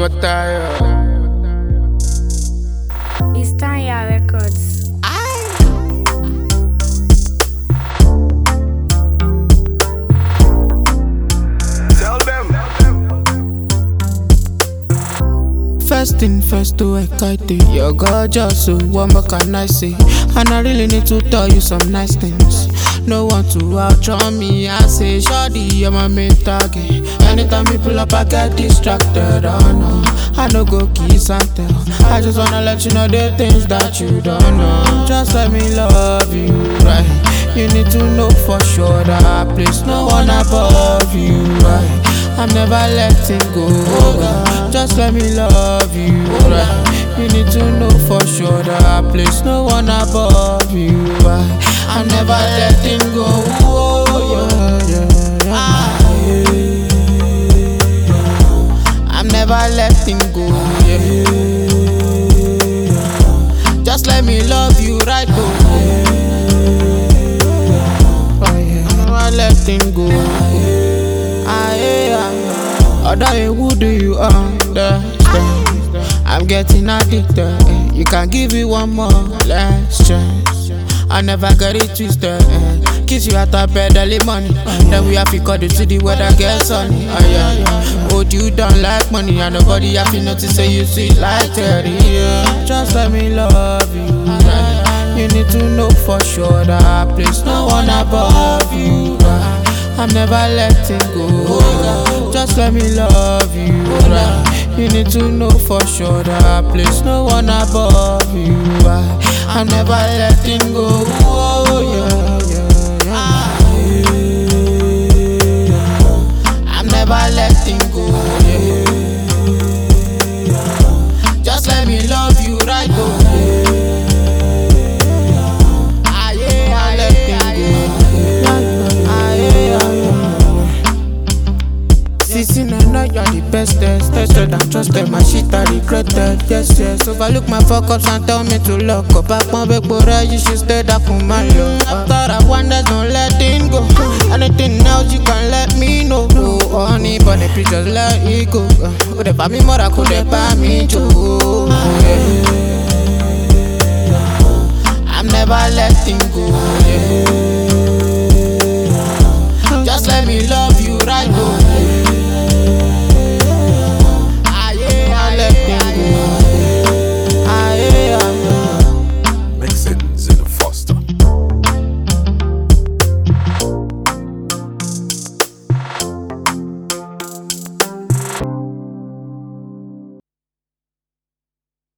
batalha. Estranha Records. First thing first to a kite. You're gorgeous, so what more can I say? And I really need to tell you some nice things. No one to outrun me. I say, shawty, you're my main target. Anytime you pull up, I get distracted. Oh no, I no go kiss and tell. I just wanna let you know the things that you don't know. Just let me love you, right? You need to know for sure that I place no one above you, right? I'm never letting go. Just let me love you, right? You need to know for sure that I place no one above you, right? I'm never letting go. I'm never letting go. Just let me love you, right? I'm never letting go. Who do you understand? I'm getting addicted. You can give me one more last chance. I never get it twisted. Kiss you at the bed early money. Then we have to cut it to the weather get sunny. Hold you down like money. And nobody have to notice say you sweet like Terry. Just let me love you. You need to know for sure that I place no one above you. I'm never letting go. Just let me love you, right? You need to know for sure that I place no one above you, right? I'm never letting go. I'm never letting go. Just let me love you, right? You're the bestest, tested and trusted. My shit I regretted, yes, yes. Overlook my fuck ups and tell me to lock up. Back my big boy, you should stay that for my love. After that one, there's no letting go. Anything else you can let me know. Oh, honey, but the just let it go. Could have me more, I could have buy me too. I'm never letting go. Just let me love.